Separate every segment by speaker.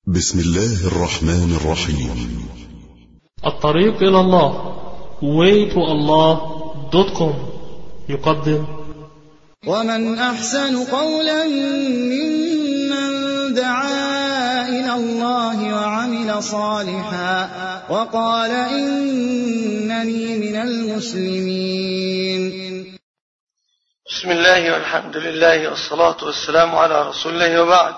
Speaker 1: بسم الله الرحمن الرحيم.
Speaker 2: الطريق إلى الله waytoallah.com يقدم:
Speaker 3: ومن أحسن قولا ممن دعا إلى الله وعمل صالحا وقال إنني من المسلمين.
Speaker 4: بسم الله والحمد لله والصلاة والسلام على رسول الله، وبعد.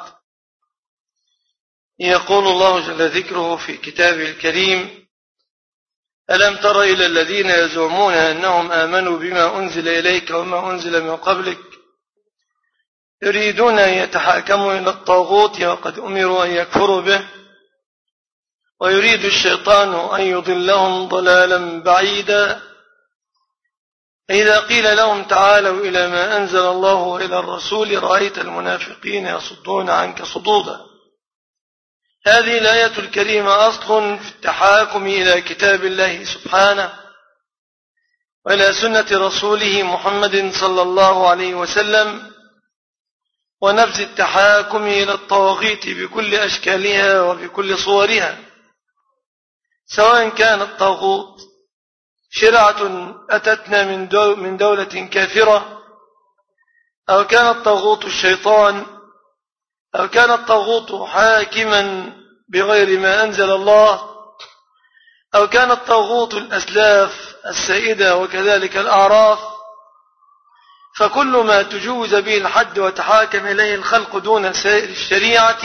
Speaker 4: يقول الله جل ذكره في كتابه الكريم: ألم تر إلى الذين يزعمون أنهم آمنوا بما أنزل إليك وما أنزل من قبلك يريدون أن يتحاكموا إلى الطاغوت وقد أمروا أن يكفروا به ويريد الشيطان أن يضلهم ضلالا بعيدا. إذا قيل لهم تعالوا إلى ما أنزل الله وإلى الرسول رأيت المنافقين يصدون عنك صدودا. هذه الآية الكريمة أصل في التحاكم إلى كتاب الله سبحانه وإلى سنة رسوله محمد صلى الله عليه وسلم، ونفذ التحاكم إلى الطواغيت بكل أشكالها وبكل صورها، سواء كان الطاغوت شرعة أتتنا من دولة كافرة، أو كان الطاغوت الشيطان، أو كان الطاغوت حاكما بغير ما أنزل الله، أو كان الطاغوت الأسلاف السائدة وكذلك الأعراف. فكل ما تجوز به الحد وتحاكم إليه الخلق دون سائر الشريعة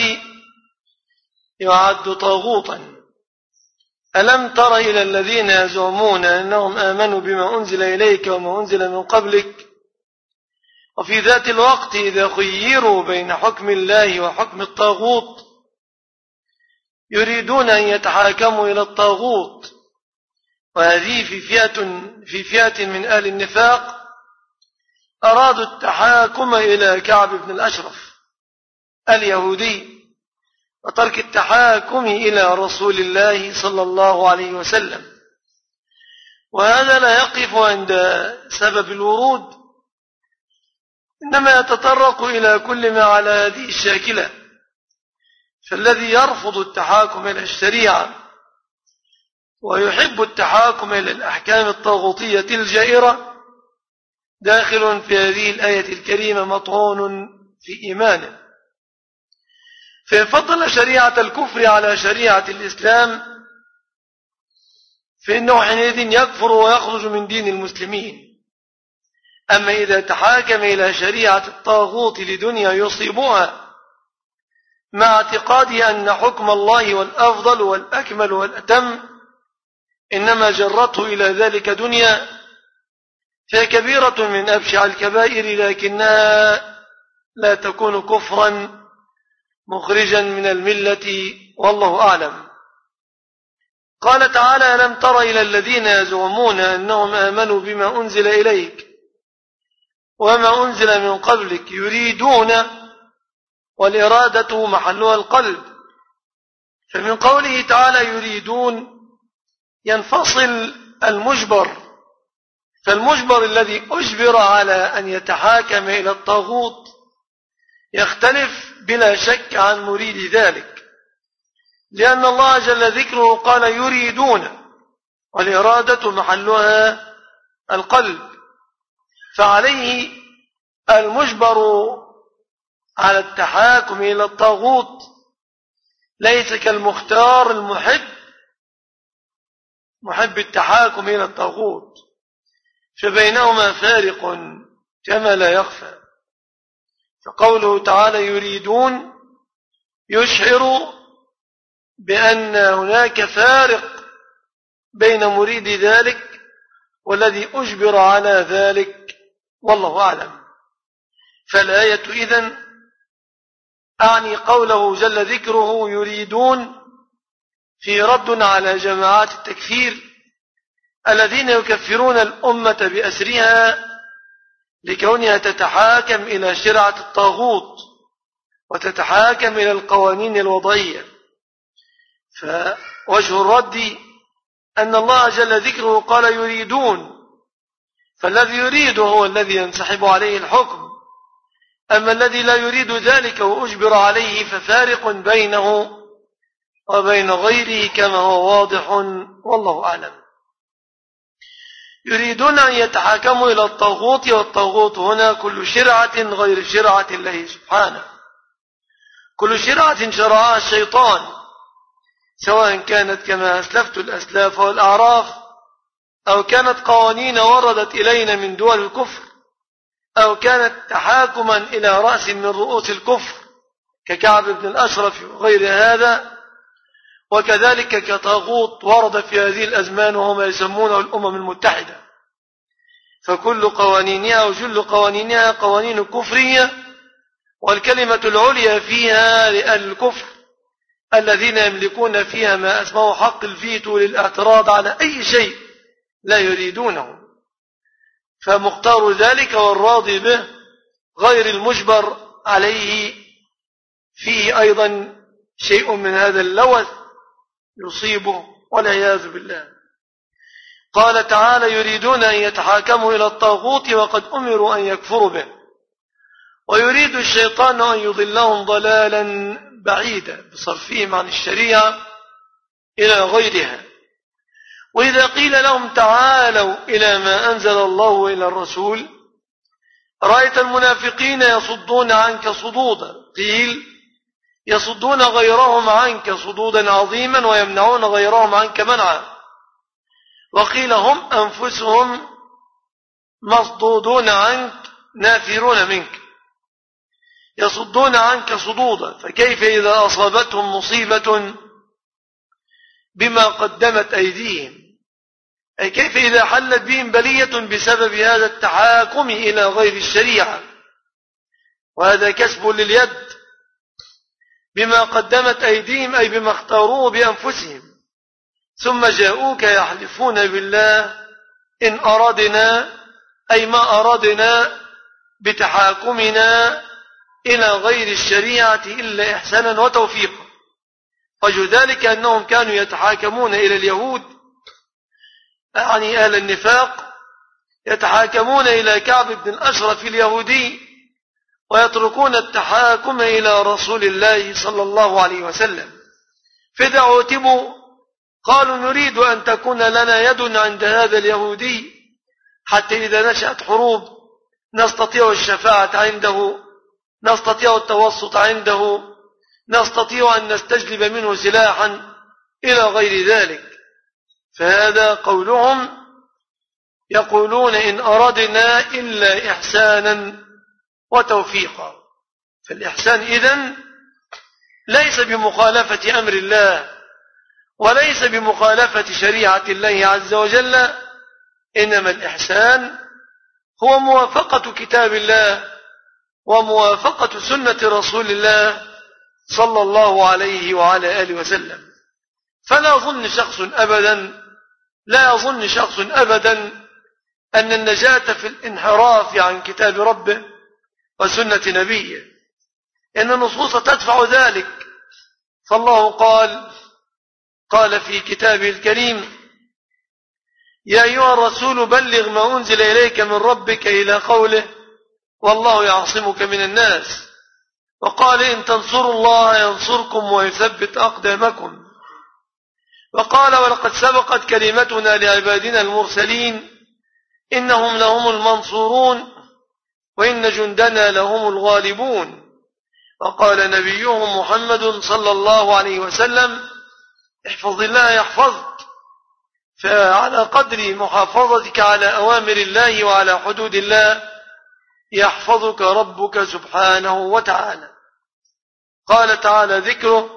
Speaker 4: يعد طاغوتا. ألم تر إلى الذين يزعمون أنهم آمنوا بما أنزل إليك وما أنزل من قبلك، وفي ذات الوقت إذا خيروا بين حكم الله وحكم الطاغوت يريدون أن يتحاكموا إلى الطاغوت. وهذه في فئة من أهل النفاق أرادوا التحاكم إلى كعب بن الأشرف اليهودي وترك التحاكم إلى رسول الله صلى الله عليه وسلم. وهذا لا يقف عند سبب الورود، إنما يتطرق إلى كل ما على هذه الشاكلة. فالذي يرفض التحاكم إلى الشريعة ويحب التحاكم إلى الأحكام الطاغوتية الجائرة داخل في هذه الآية الكريمة مطعون في إيمانه. فإن فضل شريعة الكفر على شريعة الإسلام فإنه حينئذ يكفر ويخرج من دين المسلمين. أما إذا تحاكم إلى شريعة الطاغوت لدنيا يصيبها مع اعتقاده أن حكم الله والأفضل والأكمل والأتم إنما جرته إلى ذلك دنيا، فهي كبيرة من أبشع الكبائر، لكنها لا تكون كفرا مخرجا من الملة، والله أعلم. قال تعالى: ألم تر إلى الذين يزعمون أنهم آمنوا بما أنزل إليك وما أنزل من قبلك يريدون، والإرادة محلها القلب. فمن قوله تعالى يريدون ينفصل المجبر، فالمجبر الذي أجبر على أن يتحاكم إلى الطاغوت يختلف بلا شك عن مريد ذلك، لأن الله جل ذكره قال يريدون، والإرادة محلها القلب. فعليه المجبر على التحاكم إلى الطاغوت ليس كالمختار محب التحاكم إلى الطاغوت، فبينهما فارق كما لا يخفى. فقوله تعالى يريدون يشعر بأن هناك فارق بين مريد ذلك والذي أجبر على ذلك، والله أعلم. فالآية إذن أعني قوله جل ذكره يريدون في رد على جماعات التكفير الذين يكفرون الأمة بأسرها لكونها تتحاكم إلى شرعة الطاغوت وتتحاكم إلى القوانين الوضعية. فوجه الرد أن الله جل ذكره قال يريدون، فالذي يريد هو الذي ينسحب عليه الحكم، أما الذي لا يريد ذلك وأجبر عليه ففارق بينه وبين غيره كما هو واضح والله أعلم. يريدون أن يتحاكموا إلى الطاغوت، والطاغوت هنا كل شرعة غير شرعة الله سبحانه، كل شرعة شرعها الشيطان، سواء كانت كما أسلفت الأسلاف والأعراف، أو كانت قوانين وردت إلينا من دول الكفر، أو كانت تحاكما إلى رأس من رؤوس الكفر ككعب بن الأشرف وغير هذا، وكذلك كطاغوت ورد في هذه الأزمان وهم يسمونه الأمم المتحدة. فكل قوانينها وجل قوانينها قوانين كفرية، والكلمة العليا فيها لأهل الكفر الذين يملكون فيها ما اسمه حق الفيتو للاعتراض على أي شيء لا يريدونه، فمختار ذلك والراضي به غير المجبر عليه فيه أيضا شيء من هذا اللوث يصيبه والعياذ بالله. قال تعالى: يريدون أن يتحاكموا إلى الطاغوت وقد أمروا أن يكفروا به، ويريد الشيطان أن يضلهم ضلالا بعيدا بصرفهم عن الشريعة إلى غيرها. وإذا قيل لهم تعالوا إلى ما أنزل الله وإلى الرسول رأيت المنافقين يصدون عنك صدودا، قيل يصدون غيرهم عنك صدودا عظيما ويمنعون غيرهم عنك منعا، وقيل هم أنفسهم مصدودون عنك نافرون منك، يصدون عنك صدودا. فكيف إذا أصابتهم مصيبة بما قدمت أيديهم، أي كيف إذا حلت بهم بلية بسبب هذا التحاكم إلى غير الشريعة، وهذا كسب لليد، بما قدمت أيديهم أي بما اختاروه بأنفسهم، ثم جاءوك يحلفون بالله إن أردنا، أي ما أردنا بتحاكمنا إلى غير الشريعة إلا إحسانا وتوفيقا. وجه ذلك أنهم كانوا يتحاكمون إلى اليهود، يعني أهل النفاق، يتحاكمون إلى كعب بن الأشرف اليهودي، ويتركون التحاكم إلى رسول الله صلى الله عليه وسلم. فإذا عوتبوا قالوا نريد أن تكون لنا يد عند هذا اليهودي، حتى إذا نشأت حروب نستطيع الشفاعة عنده، نستطيع التوسط عنده، نستطيع أن نستجلب منه سلاحا إلى غير ذلك. فهذا قولهم، يقولون إن أردنا إلا إحسانا وتوفيقا. فالإحسان إذن ليس بمخالفة أمر الله وليس بمخالفة شريعة الله عز وجل، إنما الإحسان هو موافقة كتاب الله وموافقة سنة رسول الله صلى الله عليه وعلى آله وسلم. فلا يظن شخص أبدا أن النجاة في الانحراف عن كتاب ربه وسنة نبيه، إن النصوص تدفع ذلك. فالله قال في كتابه الكريم: يا أيها الرسول بلغ ما أنزل إليك من ربك، إلى قوله: والله يعصمك من الناس. وقال: إن تنصروا الله ينصركم ويثبت أقدامكم. وقال: ولقد سبقت كلمتنا لعبادنا المرسلين إنهم لهم المنصورون وإن جندنا لهم الغالبون. وقال نبيهم محمد صلى الله عليه وسلم: احفظ الله يحفظك. فعلى قدر محافظتك على أوامر الله وعلى حدود الله يحفظك ربك سبحانه وتعالى. قال تعالى ذكره: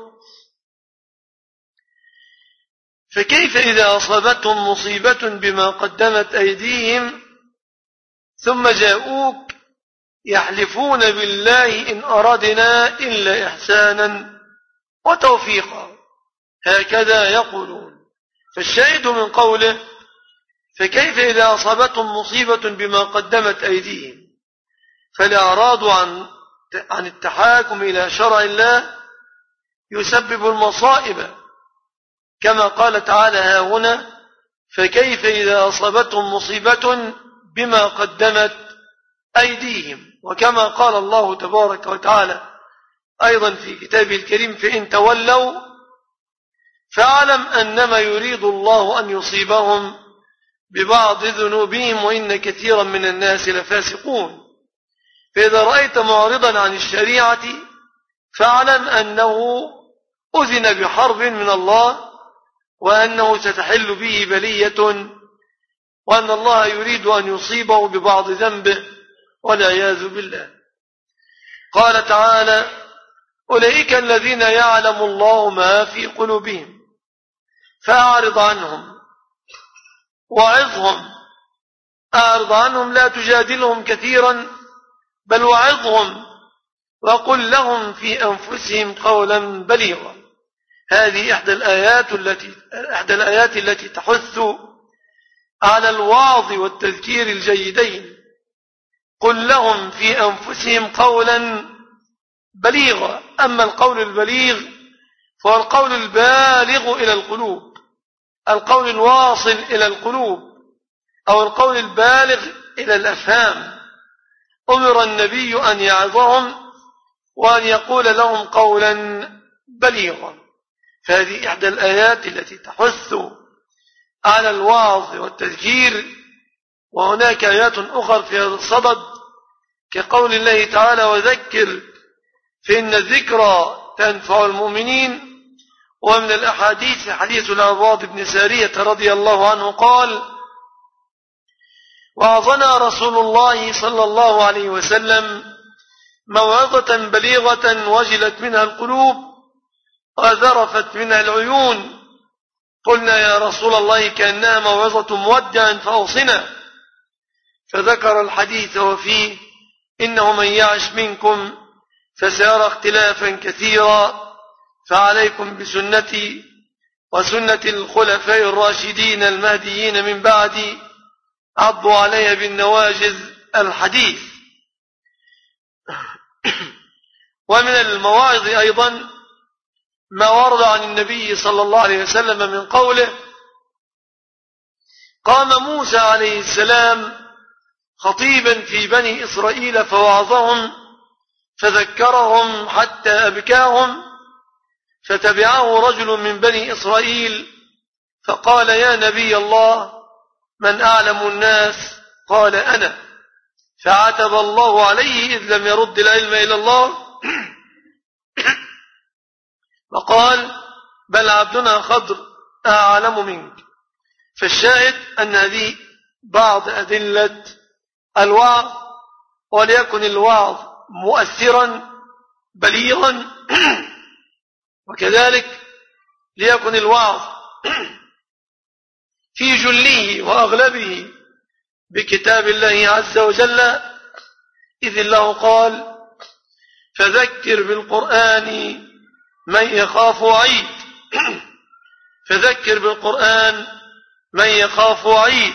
Speaker 4: فكيف إذا أصابتهم مصيبة بما قدمت أيديهم ثم جاءوك يحلفون بالله إن أردنا إلا إحسانا وتوفيقا، هكذا يقولون. فالشاهد من قوله: فكيف إذا أصابتهم مصيبة بما قدمت أيديهم، فالإعراض عن التحاكم إلى شرع الله يسبب المصائب، كما قال تعالى ها هنا: فكيف إذا أصابتهم مصيبة بما قدمت أيديهم. وكما قال الله تبارك وتعالى أيضا في كتابه الكريم: فإن تولوا فاعلم أنما يريد الله أن يصيبهم ببعض ذنوبهم وإن كثيرا من الناس لفاسقون. فإذا رأيت معرضا عن الشريعة فاعلم أنه أذن بحرب من الله، وأنه ستحل به بلية، وأن الله يريد أن يصيبه ببعض ذنبه والعياذ بالله. قال تعالى: أولئك الذين يعلم الله ما في قلوبهم فأعرض عنهم وعظهم. أعرض عنهم لا تجادلهم كثيرا، بل وعظهم وقل لهم في أنفسهم قولا بليغا. هذه إحدى الآيات التي تحث على الوعظ والتذكير الجيدين. قل لهم في أنفسهم قولا بليغا. أما القول البليغ فهو القول البالغ إلى القلوب، القول الواصل إلى القلوب، أو القول البالغ إلى الأفهام. أمر النبي أن يعظهم وأن يقول لهم قولا بليغا. فهذه إحدى الآيات التي تحث على الوعظ والتذكير. وهناك آيات أخرى في هذا الصدد كقول الله تعالى: وذكر فإن الذكرى تنفع المؤمنين. ومن الأحاديث حديث العرباض بن سارية رضي الله عنه قال: وعظنا رسول الله صلى الله عليه وسلم موعظة بليغة وجلت منها القلوب وذرفت منها العيون. قلنا: يا رسول الله كأنها موعظة مودع فأوصنا. فذكر الحديث وفيه: إنه من يعش منكم فسيرى اختلافا كثيرا، فعليكم بسنتي وسنة الخلفاء الراشدين المهديين من بعدي، عضوا عليها بالنواجذ. الحديث. ومن المواعظ أيضا ما ورد عن النبي صلى الله عليه وسلم من قوله: قام موسى عليه السلام خطيبا في بني إسرائيل فوعظهم فذكرهم حتى أبكاهم، فتبعه رجل من بني إسرائيل فقال: يا نبي الله، من أعلم الناس؟ قال: أنا. فعتب الله عليه إذ لم يرد العلم إلى الله وقال: بل عبدنا خضر أعلم منك. فالشاهد أن هذه بعض أدلة الوعظ، وليكن الوعظ مؤثرا بليغا، وكذلك ليكن الوعظ في جله وأغلبه بكتاب الله عز وجل، إذ الله قال: فذكر بالقرآن من يخاف وعيد. فذكر بالقرآن من يخاف وعيد.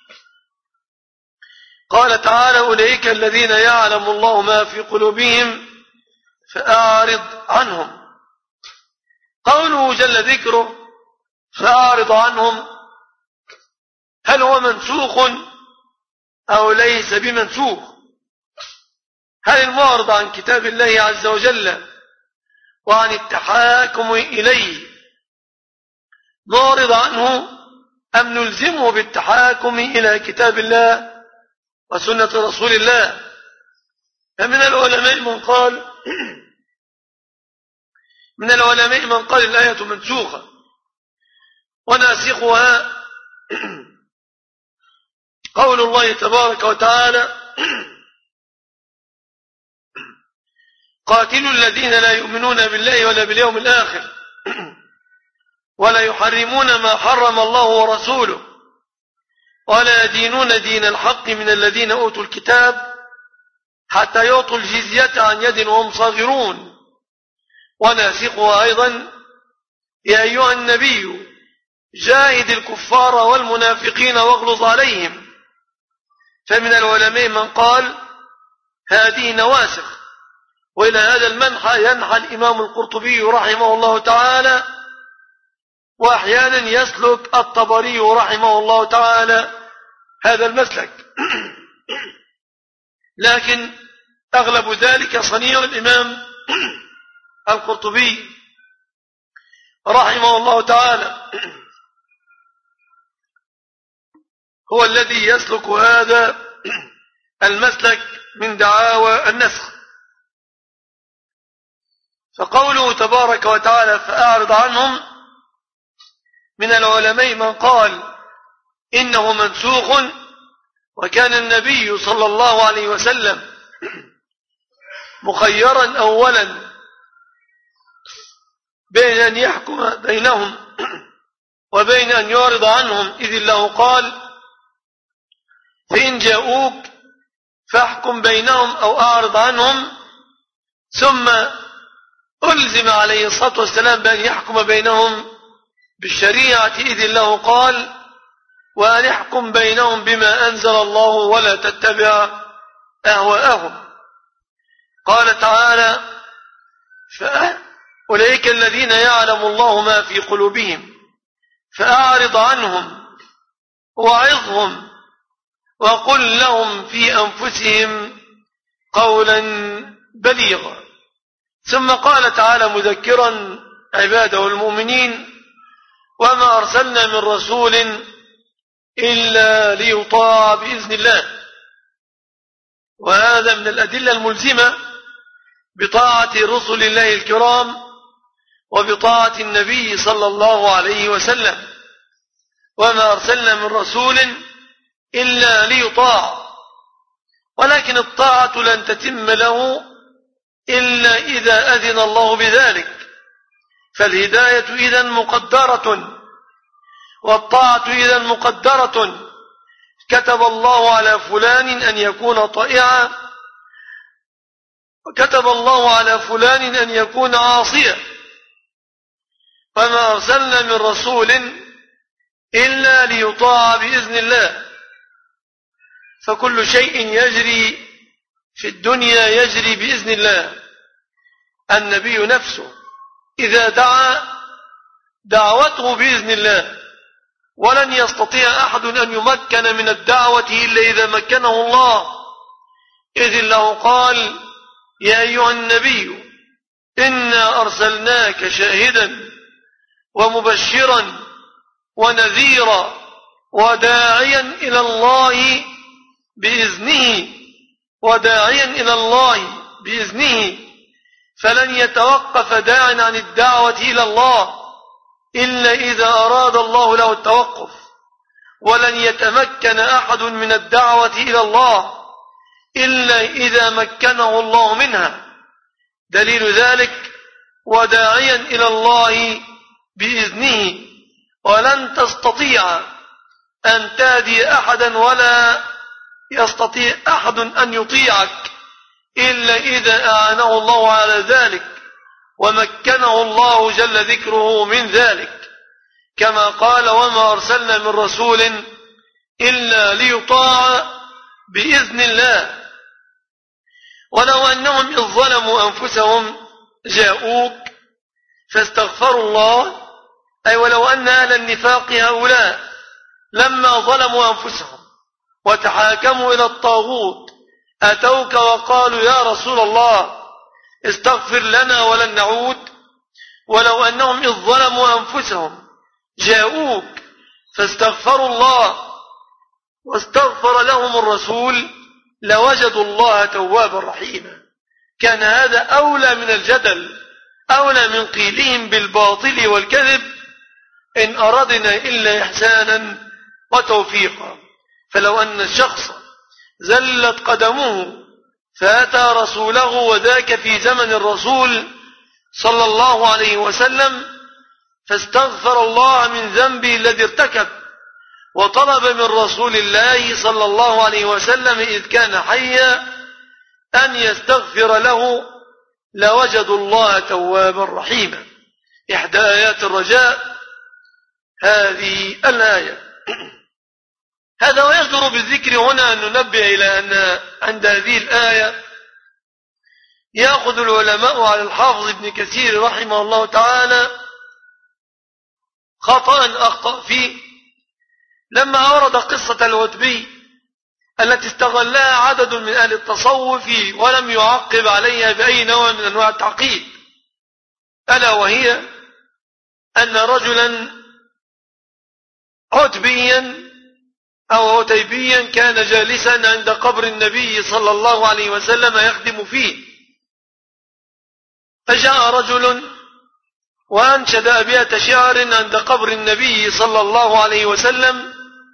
Speaker 4: قال تعالى: أولئك الذين يعلم الله ما في قلوبهم فأعرض عنهم. قوله جل ذكره فأعرض عنهم، هل هو منسوخ أو ليس بمنسوخ؟ هل المعرض عن كتاب الله عز وجل وعن التحاكم إليه نعرض عنه، أم نلزمه بالتحاكم إلى كتاب الله وسنة رسول الله؟ فمن العلماء من قال الآية منسوخة وناسخها قول الله تبارك وتعالى: قاتلوا الذين لا يؤمنون بالله ولا باليوم الآخر ولا يحرمون ما حرم الله ورسوله ولا يدينون دين الحق من الذين أوتوا الكتاب حتى يعطوا الجزية عن يد وهم صاغرون. وناسخها أيضا: يا أيها النبي جاهد الكفار والمنافقين واغلظ عليهم. فمن العلماء من قال هذه نواسخ، وإلى هذا المنحى ينحى الإمام القرطبي رحمه الله تعالى، وأحيانا يسلك الطبري رحمه الله تعالى هذا المسلك. لكن أغلب ذلك صنيع الإمام القرطبي. رحمه الله تعالى هو الذي يسلك هذا المسلك من دعاوى النسخ. فقوله تبارك وتعالى فأعرض عنهم، من العلماء من قال إنه منسوخ، وكان النبي صلى الله عليه وسلم مخيرا أولا بين أن يحكم بينهم وبين أن يعرض عنهم، إذ الله قال فإن جاءوك فاحكم بينهم أو أعرض عنهم، ثم ألزم عليه الصلاة والسلام بأن يحكم بينهم بالشريعة، إذ الله قال وأن يحكم بينهم بما أنزل الله ولا تتبع أهواءهم. قال تعالى أولئك الذين يعلم الله ما في قلوبهم فأعرض عنهم وعظهم وقل لهم في أنفسهم قولا بليغا. ثم قال تعالى مذكرا عباده المؤمنين وما أرسلنا من رسول إلا ليطاع بإذن الله. وهذا من الأدلة الملزمة بطاعة رسل الله الكرام وبطاعة النبي صلى الله عليه وسلم. وما أرسلنا من رسول إلا ليطاع، ولكن الطاعة لن تتم له إلا إذا أذن الله بذلك، فالهداية إذن مقدرة والطاعة إذن مقدرة. كتب الله على فلان أن يكون طائعا وكتب الله على فلان أن يكون عاصيا. وما أرسلنا من رسول إلا ليطاع بإذن الله. فكل شيء يجري في الدنيا يجري بإذن الله. النبي نفسه إذا دعا دعوته بإذن الله، ولن يستطيع أحد أن يمكن من الدعوة إلا إذا مكنه الله، إذ الله قال يا أيها النبي إنا أرسلناك شاهدا ومبشرا ونذيرا وداعيا إلى الله بإذنه فلن يتوقف داع عن الدعوة إلى الله إلا إذا أراد الله له التوقف، ولن يتمكن أحد من الدعوة إلى الله إلا إذا مكنه الله منها. دليل ذلك وداعيا إلى الله بإذنه. ولن تستطيع أن تهدي أحدا ولا يستطيع أحد أن يطيعك إلا إذا أعانه الله على ذلك ومكنه الله جل ذكره من ذلك، كما قال وما أرسلنا من رسول إلا ليطاع بإذن الله. ولو أنهم إذ ظلموا أنفسهم جاءوك فاستغفروا الله، أي ولو أن أهل النفاق هؤلاء لما ظلموا أنفسهم وتحاكموا إلى الطاغوت أتوك وقالوا يا رسول الله استغفر لنا ولن نعود، ولو أنهم إذ ظلموا أنفسهم جاءوك فاستغفروا الله واستغفر لهم الرسول لوجدوا الله توابا رحيما. كان هذا أولى من الجدل، أولى من قيلهم بالباطل والكذب، إن أردنا إلا إحسانا وتوفيقا. فلو أن الشخص زلت قدمه فأتى رسوله، وذاك في زمن الرسول صلى الله عليه وسلم، فاستغفر الله من ذنبه الذي ارتكب وطلب من رسول الله صلى الله عليه وسلم إذ كان حيا أن يستغفر له لوجدوا الله توابا رحيما. إحدى آيات الرجاء هذه الآية. هذا ويجدر بالذكر هنا أن ننبه إلى أن عند هذه الآية يأخذ العلماء على الحافظ ابن كثير رحمه الله تعالى خطأ أخطأ فيه لما أورد قصة العتبي التي استغلها عدد من أهل التصوف ولم يعقب عليها بأي نوع من أنواع التعقيد، ألا وهي أن رجلا عتبيا أو عتيبيا كان جالسا عند قبر النبي صلى الله عليه وسلم يخدم فيه، فجاء رجل وأنشد أبيات شعر عند قبر النبي صلى الله عليه وسلم،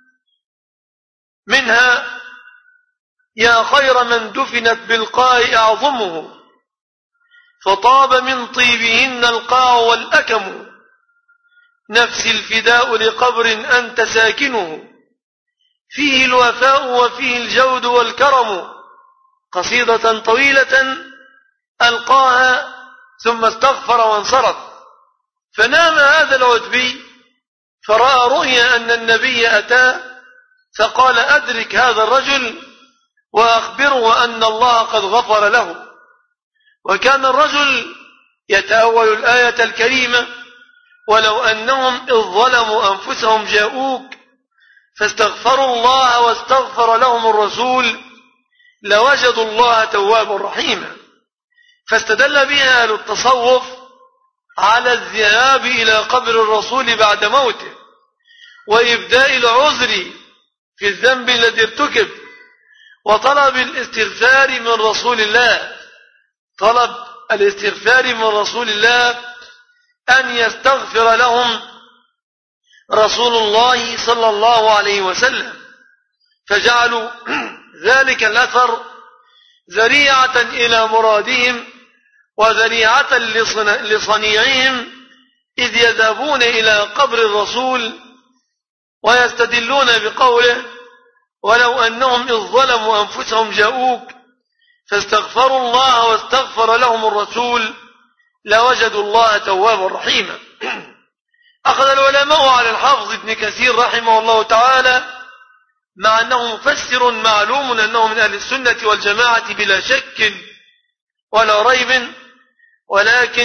Speaker 4: منها: يا خير من دفنت بالقاع أعظمه، فطاب من طيبهن القاع والأكم، نفسي الفداء لقبر أنت ساكنه، فيه الوفاء وفيه الجود والكرم. قصيدة طويلة ألقاها ثم استغفر وانصرف. فنام هذا العتبي فرأى رؤيا أن النبي أتاه، فقال: أدرك هذا الرجل وأخبره أن الله قد غفر له. وكان الرجل يتأول الآية الكريمة: ولو أنهم إذ ظلموا أنفسهم جاءوك فاستغفروا الله واستغفر لهم الرسول لوجدوا الله توابا رحيما. فاستدل بها أهل التصوف على الذهاب إلى قبر الرسول بعد موته وإبداء العذر في الذنب الذي ارتكب وطلب الاستغفار من رسول الله، طلب الاستغفار من رسول الله أن يستغفر لهم رسول الله صلى الله عليه وسلم، فجعلوا ذلك الأثر ذريعة إلى مرادهم وذريعة لصنيعهم، إذ يذهبون إلى قبر الرسول ويستدلون بقوله: ولو أنهم إذ ظلموا أنفسهم جاءوك فاستغفروا الله واستغفر لهم الرسول لوجدوا الله توابا رحيما. أخذ العلماء على الحافظ ابن كثير رحمه الله تعالى، مع أنه مفسر معلوم أنه من أهل السنة والجماعة بلا شك ولا ريب، ولكن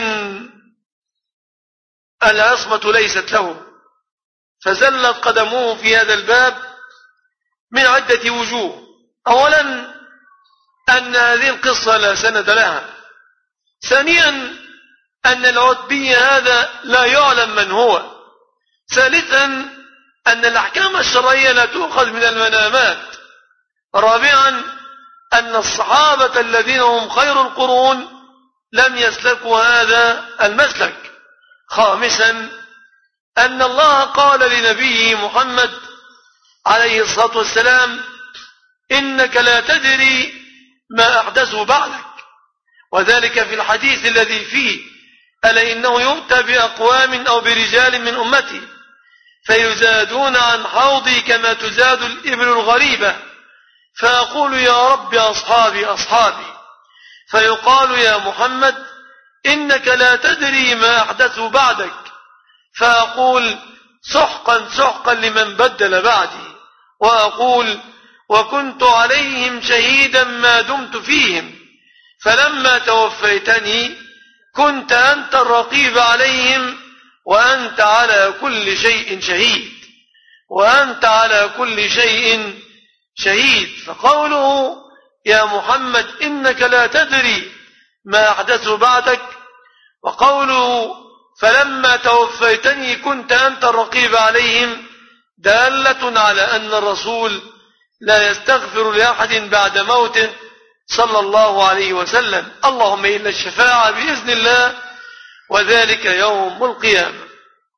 Speaker 4: العصمة ليست له، فزلت قدموه في هذا الباب من عدة وجوه. أولا أن هذه القصة لا سند لها. ثانيا أن العتبي هذا لا يعلم من هو. ثالثا أن الأحكام الشرعية لا تؤخذ من المنامات. رابعا أن الصحابة الذين هم خير القرون لم يسلكوا هذا المسلك. خامسا أن الله قال لنبيه محمد عليه الصلاة والسلام: إنك لا تدري ما أحدثوا بعدك، وذلك في الحديث الذي فيه: ألا إنه يؤتى بأقوام أو برجال من أمتي فيزادون عن حوضي كما تزاد الإبل الغريبة، فأقول يا رب أصحابي أصحابي، فيقال يا محمد إنك لا تدري ما أحدثوا بعدك، فأقول سحقا سحقا لمن بدل بعدي، وأقول وكنت عليهم شهيدا ما دمت فيهم، فلما توفيتني كنت أنت الرقيب عليهم وأنت على كل شيء شهيد، وأنت على كل شيء شهيد. فقوله يا محمد إنك لا تدري ما أحدثوا بعدك، وقوله فلما توفيتني كنت أنت الرقيب عليهم، دالة على أن الرسول لا يستغفر لأحد بعد موته صلى الله عليه وسلم، اللهم إلا الشفاعة بإذن الله، وذلك يوم القيامة.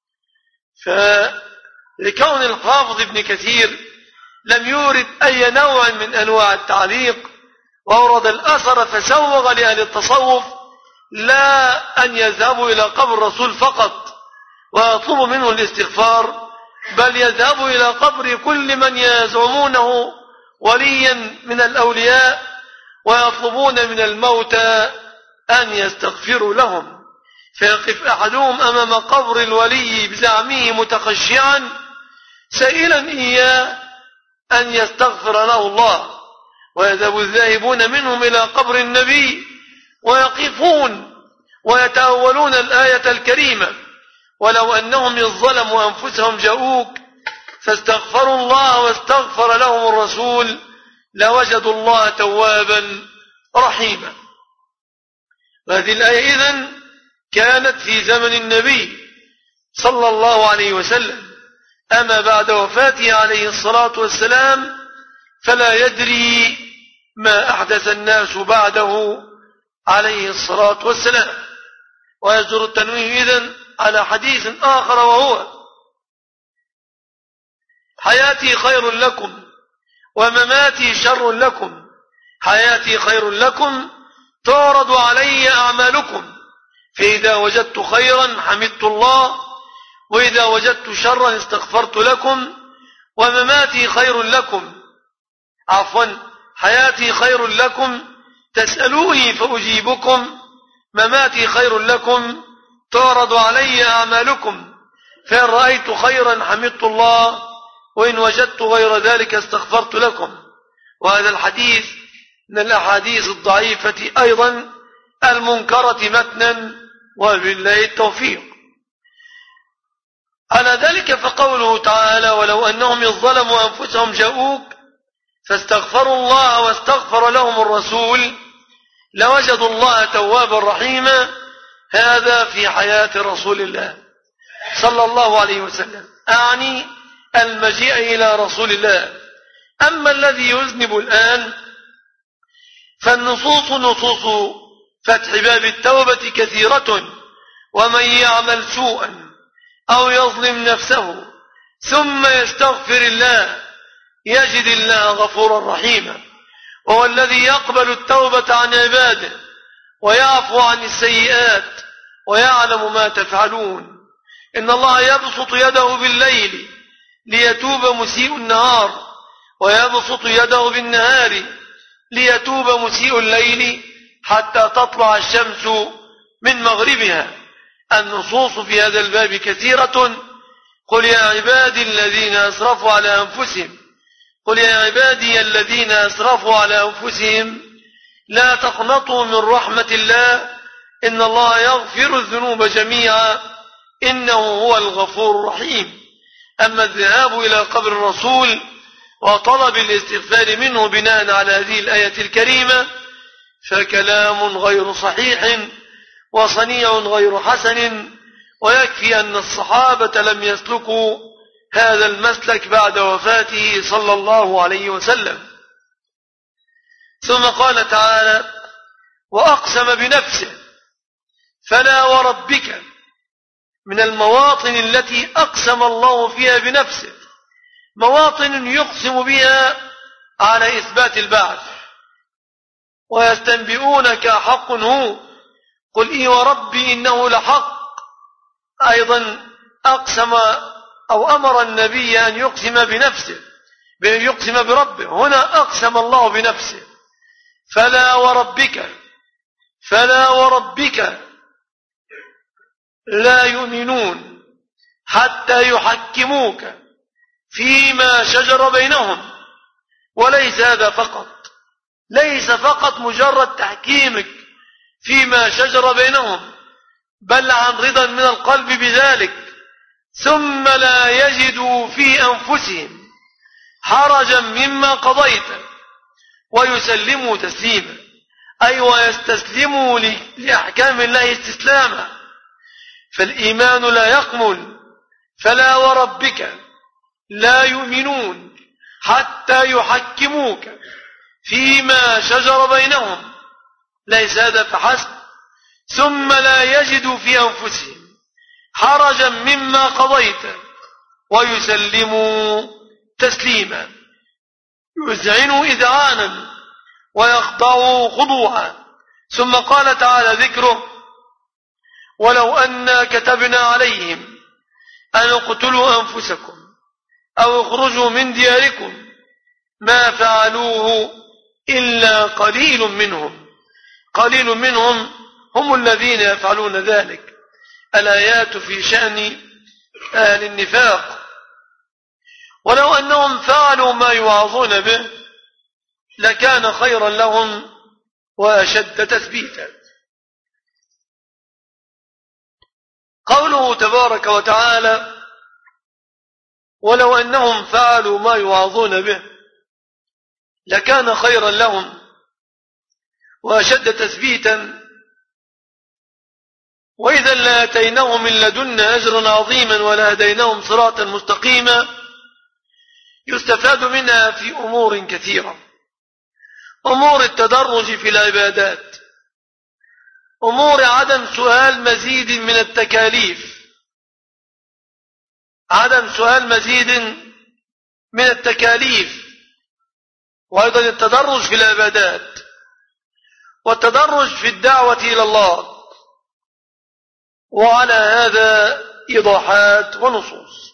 Speaker 4: فلكون الحافظ ابن كثير لم يورد أي نوع من أنواع التعليق، وأورد الأثر فسوغ لأهل التصوف لا أن يذهبوا إلى قبر الرسول فقط ويطلبوا منه الاستغفار، بل يذهبوا إلى قبر كل من يزعمونه وليا من الأولياء ويطلبون من الموتى أن يستغفروا لهم، فيقف أحدهم أمام قبر الولي بزعمه متخشعا سائلا إياه أن يستغفر له الله، ويذهب الذاهبون منهم إلى قبر النبي ويقفون ويتأولون الآية الكريمة: ولو أنهم إذ ظلموا أنفسهم جاءوك فاستغفروا الله واستغفر لهم الرسول لوجدوا الله توابا رحيما. وهذه الآية إذن كانت في زمن النبي صلى الله عليه وسلم. أما بعد وفاته عليه الصلاة والسلام فلا يدري ما أحدث الناس بعده عليه الصلاة والسلام. ويجر التنويه إذن على حديث آخر، وهو: حياتي خير لكم ومماتي شر لكم. حياتي خير لكم تعرض علي أعمالكم، فإذا وجدت خيرا حمدت الله، وإذا وجدت شرا استغفرت لكم. ومماتي خير لكم، حياتي خير لكم تسألوني فأجيبكم. مماتي خير لكم تعرض علي أعمالكم، فإن رأيت خيرا حمدت الله، وإن وجدت غير ذلك استغفرت لكم. وهذا الحديث من الأحاديث الضعيفة أيضا المنكرة متنا، وبالله التوفيق. على ذلك فقوله تعالى: ولو أنهم إذ ظلموا أنفسهم جاءوك فاستغفروا الله واستغفر لهم الرسول لوجدوا الله توابا رحيما. هذا في حياة رسول الله صلى الله عليه وسلم، أعني المجيء إلى رسول الله. أما الذي يذنب الآن فالنصوص نصوص فتح باب التوبة كثيرة، ومن يعمل سوءا أو يظلم نفسه ثم يستغفر الله يجد الله غفورا رحيما. وهو الذي يقبل التوبة عن عباده ويعفو عن السيئات ويعلم ما تفعلون. إن الله يبسط يده بالليل ليتوب مسيء النهار، ويبسط يده بالنهار ليتوب مسيء الليل حتى تطلع الشمس من مغربها. النصوص في هذا الباب كثيرة. قل يا عبادي الذين أسرفوا على أنفسهم قل يا عبادي الذين أسرفوا على أنفسهم لا تقنطوا من رحمة الله إن الله يغفر الذنوب جميعا إنه هو الغفور الرحيم. أما الذهاب إلى قبر الرسول وطلب الاستغفار منه بناء على هذه الآية الكريمة فكلام غير صحيح وصنيع غير حسن، ويكفي أن الصحابة لم يسلكوا هذا المسلك بعد وفاته صلى الله عليه وسلم. ثم قال تعالى: وأقسم بنفسه. فلا وربك من المواطن التي أقسم الله فيها بنفسه، مواطن يقسم بها على إثبات البعث. ويستنبئونك حق هو قل إي وربي إنه لحق. أيضا أقسم أو أمر النبي أن يقسم بنفسه، يقسم بربه. هنا أقسم الله بنفسه: فلا وربك فلا وربك لا يؤمنون حتى يحكموك فيما شجر بينهم. وليس هذا فقط، ليس فقط مجرد تحكيمك فيما شجر بينهم، بل عن رضا من القلب بذلك، ثم لا يجدوا في أنفسهم حرجا مما قضيت ويسلموا تسليما، أي ويستسلموا لأحكام الله استسلاما. فالإيمان لا يكمل. فلا وربك لا يؤمنون حتى يحكموك فيما شجر بينهم. ليس هذا فحسب، ثم لا يجدوا في أنفسهم حرجا مما قضيت ويسلموا تسليما. يذعنوا إذعانا ويخضعوا خضوعا. ثم قال تعالى ذكره: ولو أنا كتبنا عليهم أن اقتلوا أنفسكم أو اخرجوا من دياركم ما فعلوه إلا قليل منهم. قليل منهم هم الذين يفعلون ذلك. الآيات في شأن أهل النفاق. ولو أنهم فعلوا ما يوعظون به لكان خيرا لهم وأشد تثبيتا. قوله تبارك وتعالى: ولو أنهم فعلوا ما يوعظون به لكان خيرا لهم وأشد تثبيتا. وإذا لآتيناهم من لدنا أجرا عظيما ولهديناهم صراطا مستقيما. يستفاد منها في أمور كثيرة: أمور التدرج في العبادات، أمور عدم سؤال مزيد من التكاليف، عدم سؤال مزيد من التكاليف، وأيضا التدرج في العبادات والتدرج في الدعوة إلى الله. وعلى هذا إيضاحات ونصوص.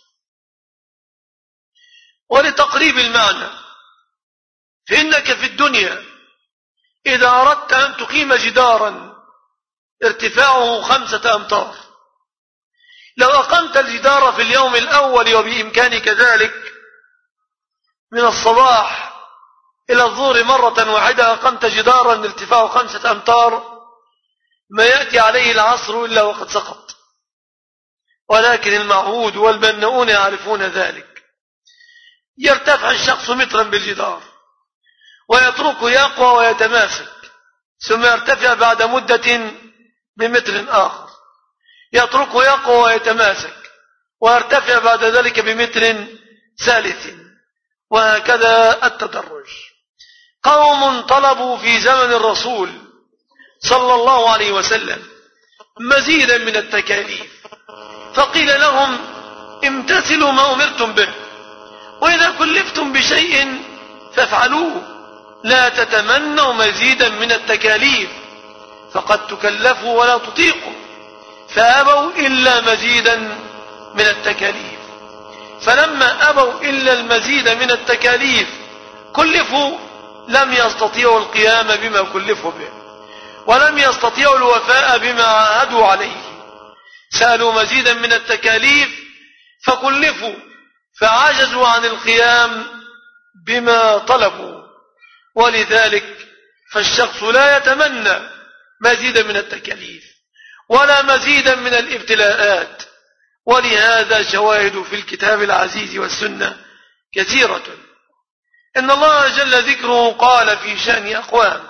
Speaker 4: ولتقريب المعنى، فإنك في الدنيا إذا أردت أن تقيم جدارا ارتفاعه 5 أمتار، لو أقمت الجدار في اليوم الأول وبإمكانك ذلك من الصباح إلى الظهر مرة واحدة، أقمت جدارا ارتفاعه 5 أمتار، ما يأتي عليه العصر إلا وقد سقط. ولكن المعهود والبناؤون يعرفون ذلك. يرتفع الشخص مترا بالجدار ويتركه يقوى ويتماسك، ثم يرتفع بعد مدة بمتر آخر، يتركه يقوى ويتماسك، ويرتفع بعد ذلك بمتر ثالث، وهكذا التدرج. قوم طلبوا في زمن الرسول صلى الله عليه وسلم مزيدا من التكاليف، فقيل لهم: امتثلوا ما أمرتم به، وإذا كلفتم بشيء فافعلوه، لا تتمنوا مزيدا من التكاليف فقد تكلفوا ولا تطيقوا. فأبوا إلا مزيدا من التكاليف، فلما أبوا إلا المزيد من التكاليف كلفوا، لم يستطيعوا القيام بما كلفوا به، ولم يستطيعوا الوفاء بما عاهدوا عليه. سألوا مزيدا من التكاليف فكلفوا، فعجزوا عن القيام بما طلبوا. ولذلك فالشخص لا يتمنى مزيدا من التكاليف ولا مزيدا من الابتلاءات. ولهذا شواهد في الكتاب العزيز والسنة كثيرة. إن الله جل ذكره قال في شأن أقوام: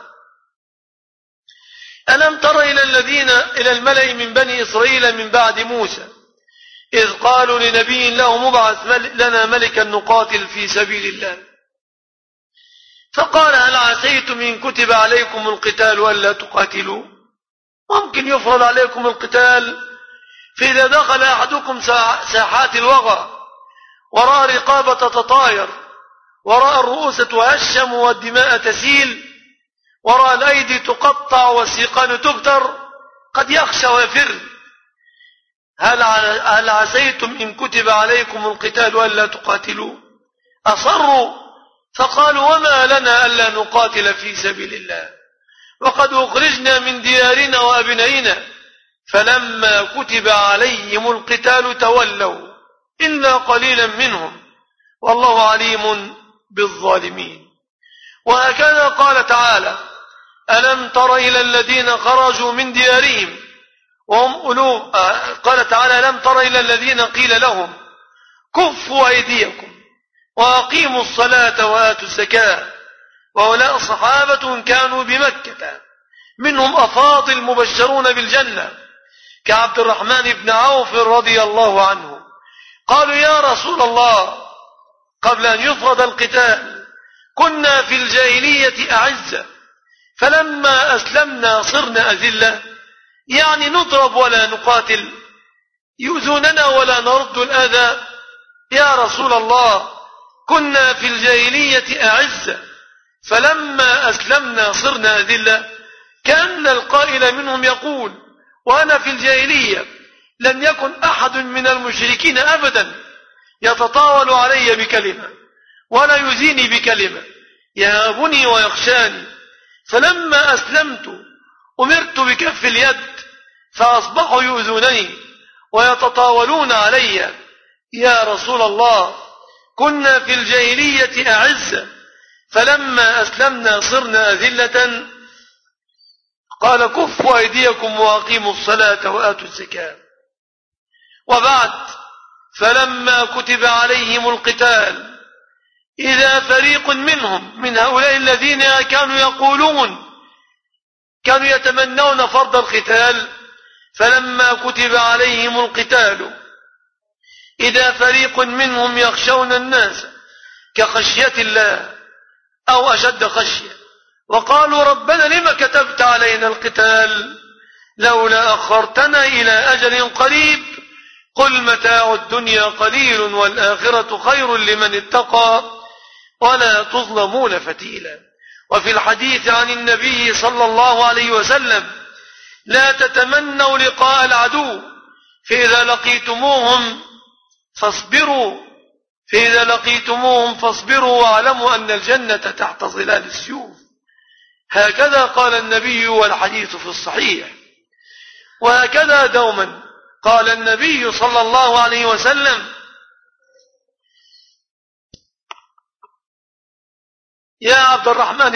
Speaker 4: ألم تر إلى الملأ من بني إسرائيل من بعد موسى إذ قالوا لنبي له مبعث لنا ملكا نقاتل في سبيل الله، فقال: هل عسيتم إن كتب عليكم القتال ألا تقاتلوا؟ ممكن يفرض عليكم القتال، فإذا دخل أحدكم ساحات الوغى ورأى رقابة تطاير، ورأى الرؤوس تهشم والدماء تسيل، ورأى الأيدي تقطع والسيقان تبتر، قد يخشى ويفر. هل عسيتم إن كتب عليكم القتال ألا تقاتلوا؟ أصروا فقالوا: وما لنا ألا نقاتل في سبيل الله وقد أخرجنا من ديارنا وأبنائنا. فلما كتب عليهم القتال تولوا إلا قليلا منهم والله عليم بالظالمين. وهكذا قال تعالى: ألم تر إلى الذين خرجوا من ديارهم وهم ألوف. قال تعالى: ألم تر إلى الذين قيل لهم كفوا أيديكم وأقيموا الصلاة وآتوا الزكاة وهؤلاء صحابة كانوا بمكة منهم أفاضل مبشرون بالجنة كعبد الرحمن بن عوف رضي الله عنه. قالوا: يا رسول الله، قبل أن يفرض القتال كنا في الجاهلية أعزة، فلما أسلمنا صرنا أذلة، يعني نضرب ولا نقاتل، يؤذوننا ولا نرد الأذى. يا رسول الله، كنا في الجاهلية أعزة فلما أسلمنا صرنا أذلة. كأن القائل منهم يقول: وأنا في الجاهلية لم يكن أحد من المشركين أبدا يتطاول علي بكلمة ولا يزيني بكلمة، يهابني ويخشاني. فلما أسلمت أمرت بكف اليد فأصبحوا يؤذونني ويتطاولون علي. يا رسول الله، كنا في الجاهلية أعزة فلما أسلمنا صرنا أذلة. قال: كفوا أيديكم وأقيموا الصلاة وآتوا الزكاة. وبعد: فلما كتب عليهم القتال إذا فريق منهم من هؤلاء الذين كانوا يتمنون فرض القتال، فلما كتب عليهم القتال إذا فريق منهم يخشون الناس كخشية الله أو أشد خشية وقالوا ربنا لما كتبت علينا القتال لولا أخرتنا إلى أجل قريب قل متاع الدنيا قليل والآخرة خير لمن اتقى ولا تظلمون فتيلا. وفي الحديث عن النبي صلى الله عليه وسلم لا تتمنوا لقاء العدو فإذا لقيتموهم فاصبروا واعلموا أن الجنة تحت ظلال السيوف. هكذا قال النبي والحديث في الصحيح. وهكذا دوما قال النبي صلى الله عليه وسلم يا عبد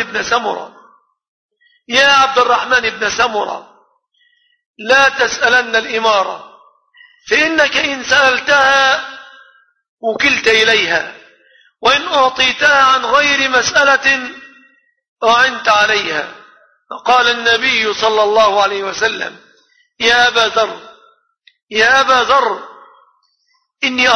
Speaker 4: الرحمن بن سمرة لا تسألن الإمارة فإنك إن سألتها وكلت إليها وإن أعطيتها عن غير مسألة أعنت عليها. فقال النبي صلى الله عليه وسلم يا أبا ذر إني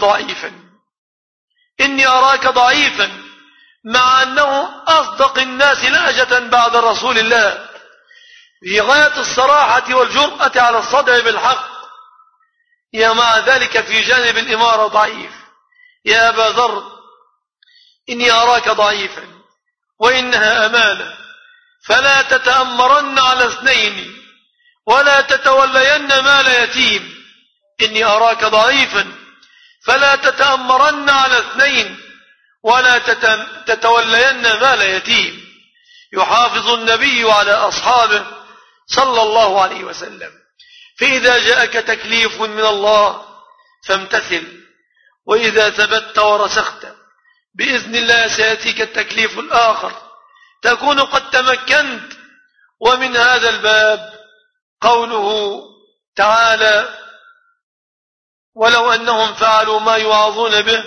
Speaker 4: أراك ضعيفا مع أنه أصدق الناس لهجة بعد رسول الله في غاية الصراحة والجرأة على الصدع بالحق يا مع ذلك في جانب الإمارة ضعيف. يا أبا ذر إني أراك ضعيفا وإنها أمانة فلا تتأمرن على اثنين ولا تتولين مال يتيم. إني أراك ضعيفا فلا تتأمرن على اثنين ولا تتولين مال يتيم. يحافظ النبي على أصحابه صلى الله عليه وسلم. فإذا جاءك تكليف من الله فامتثل وإذا ثبت ورسخت بإذن الله سيأتيك التكليف الآخر تكون قد تمكنت. ومن هذا الباب قوله تعالى ولو أنهم فعلوا ما يوعظون به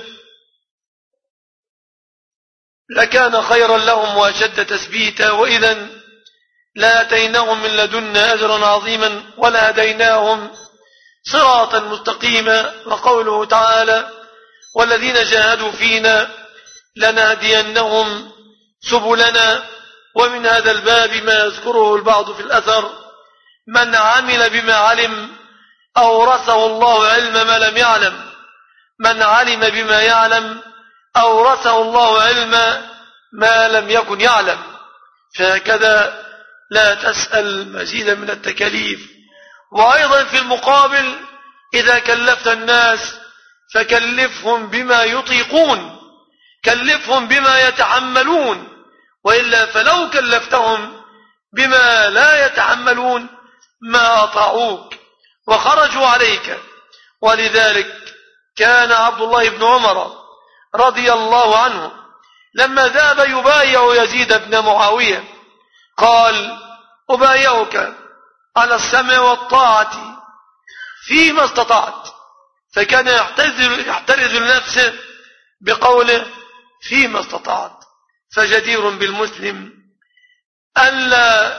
Speaker 4: لكان خيرا لهم وأشد تثبيتا وإذا لآتيناهم من لدنا أجرا عظيما ولهديناهم صراطا مستقيما. وقوله تعالى والذين جاهدوا فينا لنهدينهم سبلنا. ومن هذا الباب ما يذكره البعض في الأثر من عمل بما علم أورثه الله علم ما لم يعلم. من علم بما يعلم أورثه الله علم ما لم يكن يعلم. فهكذا لا تسأل مزيدا من التكاليف. وأيضا في المقابل إذا كلفت الناس فكلفهم بما يطيقون كلفهم بما يتحملون وإلا فلو كلفتهم بما لا يتحملون ما أطاعوك وخرجوا عليك. ولذلك كان عبد الله بن عمر رضي الله عنه لما ذهب يبايع يزيد بن معاوية قال أبايعك على السمع والطاعة فيما استطعت. فكان يحترز لنفسه بقوله فيما استطعت. فجدير بالمسلم ألا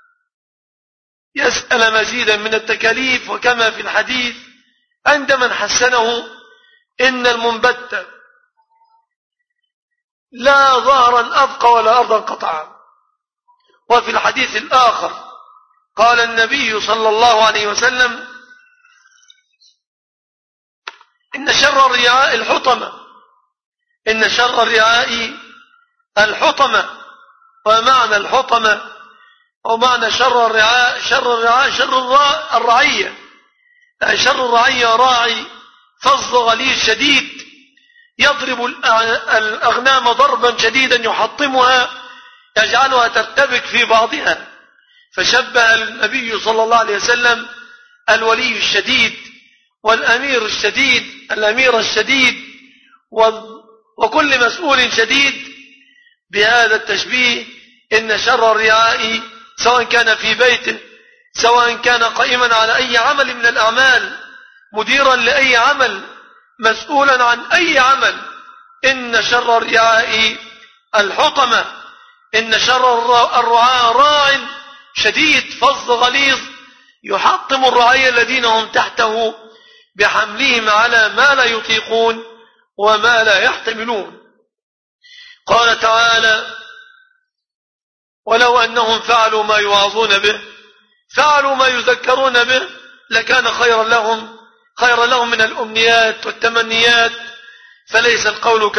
Speaker 4: يسأل مزيدا من التكاليف. وكما في الحديث عند من حسنه إن المنبت لا ظهرا أبقى ولا أرضا قطعا. وفي الحديث الآخر قال النبي صلى الله عليه وسلم إن شر الرعاء الحطمة. ومعنى الحطمة ومعنى شر الرعاء شر الرعية. شر الرعية راعي فظ غليظ شديد يضرب الأغنام ضربا شديدا يحطمها يجعلها ترتبك في بعضها. فشبه النبي صلى الله عليه وسلم الولي الشديد والأمير الشديد وكل مسؤول شديد بهذا التشبيه. إن شر الرعاء سواء كان في بيته سواء كان قائما على أي عمل من الأعمال مديرا لأي عمل مسؤولا عن أي عمل إن شر الرعاء الحطمة. إن شر الرعاء راع شديد فظ غليظ يحطم الرعية الذين هم تحته بحملهم على ما لا يطيقون وما لا يحتملون. قال تعالى: ولو أنهم فعلوا ما يوعظون به، فعلوا ما يذكرون به، لكان خيرا لهم من الأمنيات والتمنيات. فليس القول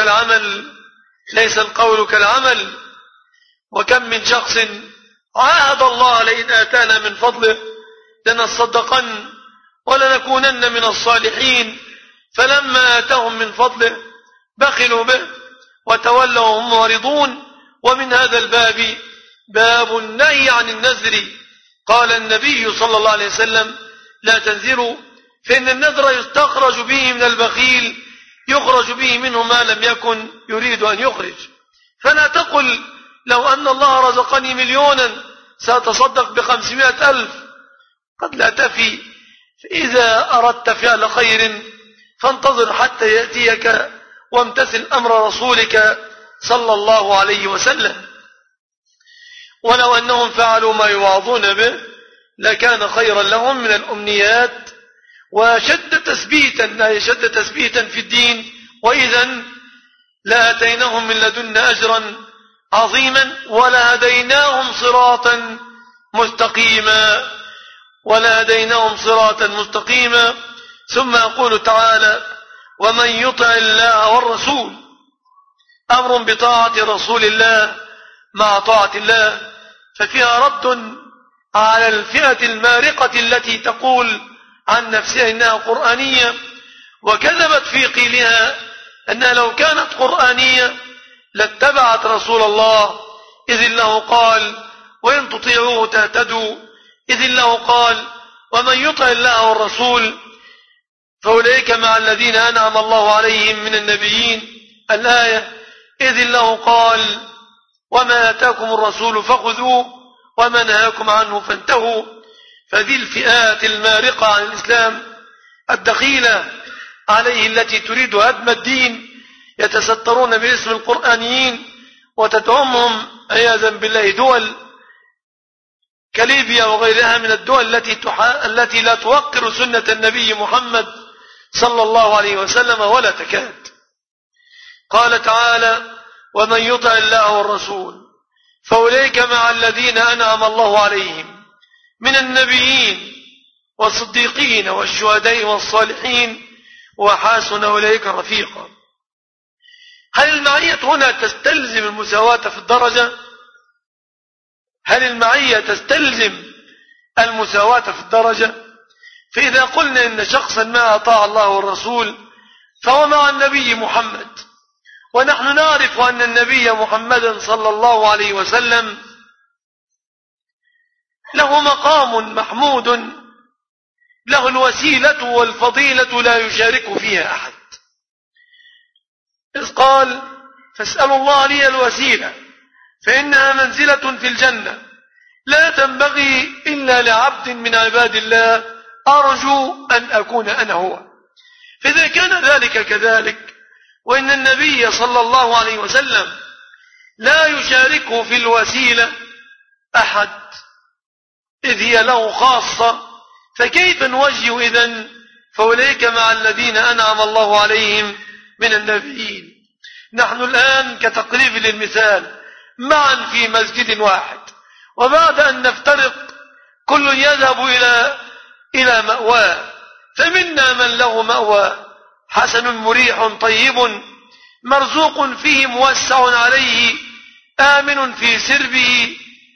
Speaker 4: كالعمل. وكم من شخص عاهد الله لئن آتانا من فضله لنصدقن ولنكونن من الصالحين، فلما آتاهم من فضله بخلوا به وتولوا وهم معرضون. ومن هذا الباب باب النهي عن النذر. قال النبي صلى الله عليه وسلم: لا تنذروا، فإن النذر يستخرج به من البخيل، يخرج به منه ما لم يكن يريد أن يخرج. فلا تقل لو أن الله رزقني 1,000,000 سأتصدق ب500,000، قد لا تفي. فإذا أردت فعل خير فانتظر حتى يأتيك وامتثل أمر رسولك صلى الله عليه وسلم. ولو أنهم فعلوا ما يوعظون به لكان خيرا لهم من الأمنيات وشد تثبيتا في الدين، وإذن لآتيناهم من لدنا أجرا عظيما ولهديناهم صراطا مستقيما. ثم يقول تعالى: ومن يطع الله والرسول، أمر بطاعة رسول الله مع طاعة الله، ففيها رد على الفئة المارقة التي تقول عن نفسها إنها قرآنية وكذبت في قيلها أنها لو كانت قرآنية لاتبعت رسول الله، إذ الله قال: وإن تطيعوه تهتدوا، إذ الله قال: ومن يطع الله والرسول فأولئك مع الذين أنعم الله عليهم من النبيين، الآية. إذ الله قال: وما آتاكم الرسول فخذوه وما نهاكم عنه فانتهوا. فذي الفئات المارقة عن الإسلام الدخيلة عليه التي تريد هدم الدين يتسترون باسم القرآنيين وتدعمهم عياذا بالله دول كليبيا وغيرها من الدول التي لا توقر سنة النبي محمد صلى الله عليه وسلم ولا تكاد. قال تعالى: ومن يطع الله والرسول فأولئك مع الذين أنعم الله عليهم من النبيين والصديقين والشهداء والصالحين وحسن أولئك رفيقا. هل المعية هنا تستلزم المساواة في الدرجة؟ هل المعية تستلزم المساواة في الدرجة؟ فإذا قلنا إن شخصا ما أطاع الله والرسول فهو مع النبي محمد، ونحن نعرف أن النبي محمد صلى الله عليه وسلم له مقام محمود، له الوسيلة والفضيلة لا يشارك فيها أحد، إذ قال: فاسألوا الله لي الوسيلة فإنها منزلة في الجنة لا تنبغي إلا لعبد من عباد الله أرجو أن أكون أنا هو. فإذا كان ذلك كذلك، وإن النبي صلى الله عليه وسلم لا يشاركه في الوسيلة أحد إذ هي له خاصة، فكيف نوجه إذن فأولئك مع الذين أنعم الله عليهم من النبيين؟ نحن الآن كتقريب للمثال معا في مسجد واحد، وبعد أن نفترق كل يذهب إلى مأواه، فمنا من له مأوى حسن مريح طيب مرزوق فيه موسع عليه آمن في سربه،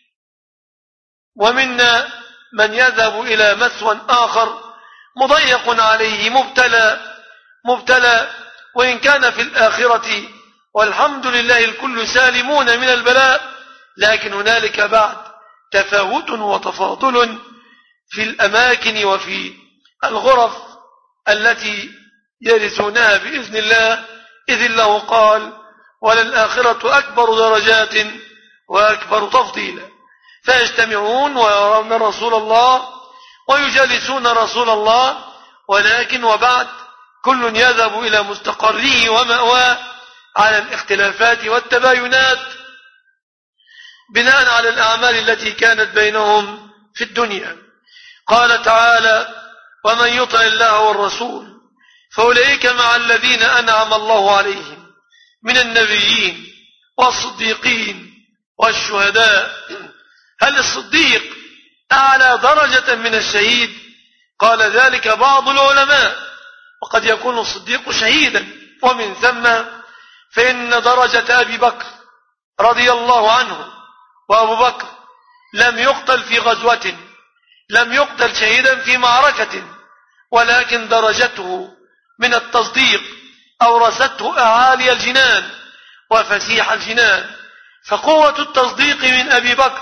Speaker 4: ومنا من يذهب إلى مثوى آخر مضيق عليه مبتلى وإن كان في الآخرة والحمد لله الكل سالمون من البلاء، لكن هنالك بعد تفاوت وتفاضل في الأماكن وفي الغرف التي يرثونها بإذن الله، إذ الله قال: وللآخرة أكبر درجات وأكبر تفضيلا. فيجتمعون ويرون رسول الله ويجالسون رسول الله، ولكن وبعد كل يذهب إلى مستقره ومأواه على الاختلافات والتباينات بناء على الأعمال التي كانت بينهم في الدنيا. قال تعالى: ومن يطع الله والرسول فأولئك مع الذين أنعم الله عليهم من النبيين والصديقين والشهداء. هل الصديق أعلى درجة من الشهيد؟ قال ذلك بعض العلماء، وقد يكون الصديق شهيدا، ومن ثم فإن درجة أبي بكر رضي الله عنه، وأبو بكر لم يقتل في غزوة، لم يقتل شهيدا في معركة، ولكن درجته من التصديق أورثته أعالي الجنان وفسيح الجنان، فقوة التصديق من أبي بكر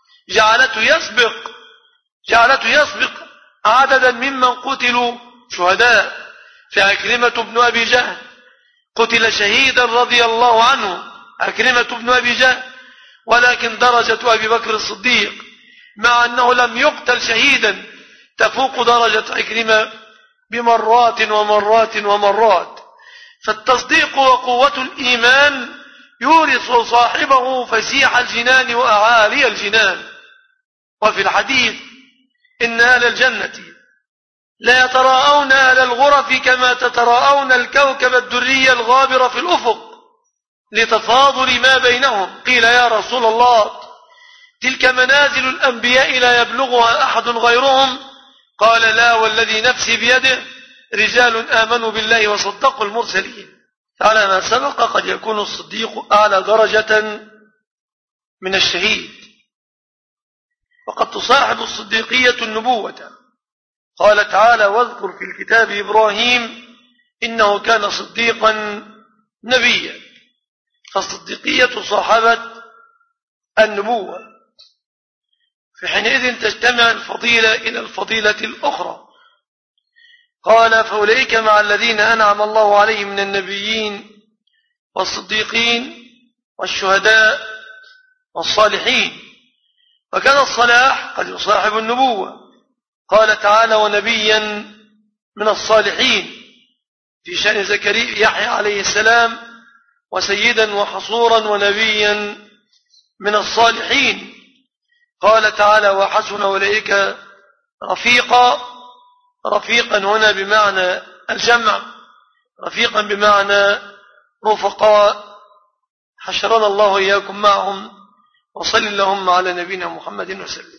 Speaker 4: جعلته يسبق عددا ممن قتلوا شهداء. فعكرمة بن أبي جهل قتل شهيدا رضي الله عنه، عكرمة بن أبي جهل، ولكن درجة أبي بكر الصديق مع أنه لم يقتل شهيدا تفوق درجة عكرمة بمرات ومرات ومرات. فالتصديق وقوة الإيمان يورث صاحبه فسيح الجنان وأعالي الجنان. وفي الحديث: إن أهل الجنة لا يتراءون أهل الغرف كما تتراءون الكوكب الدري الغابر في الأفق لتفاضل ما بينهم. قيل: يا رسول الله، تلك منازل الأنبياء لا يبلغها أحد غيرهم؟ قال: لا والذي نفسي بيده، رجال آمنوا بالله وصدقوا المرسلين. على ما سبق قد يكون الصديق أعلى درجة من الشهيد، وقد تصاحب الصديقية النبوة. قال تعالى: واذكر في الكتاب إبراهيم إنه كان صديقا نبيا. فالصديقية صاحبت النبوة، في حينئذ تجتمع الفضيلة إلى الفضيلة الأخرى. قال: فأولئك مع الذين أنعم الله عليهم من النبيين والصديقين والشهداء والصالحين. وكان الصلاح قد يصاحب النبوة. قال تعالى: ونبيا من الصالحين، في شأن زكريا يحيى عليه السلام، وسيدا وحصورا ونبيا من الصالحين. قال تعالى: وحسن أولئك رفيقا. رفيقا هنا بمعنى الجمع، رفيقا بمعنى رفقاء. حشرنا الله إياكم معهم، وصل اللهم على نبينا محمد وسلم.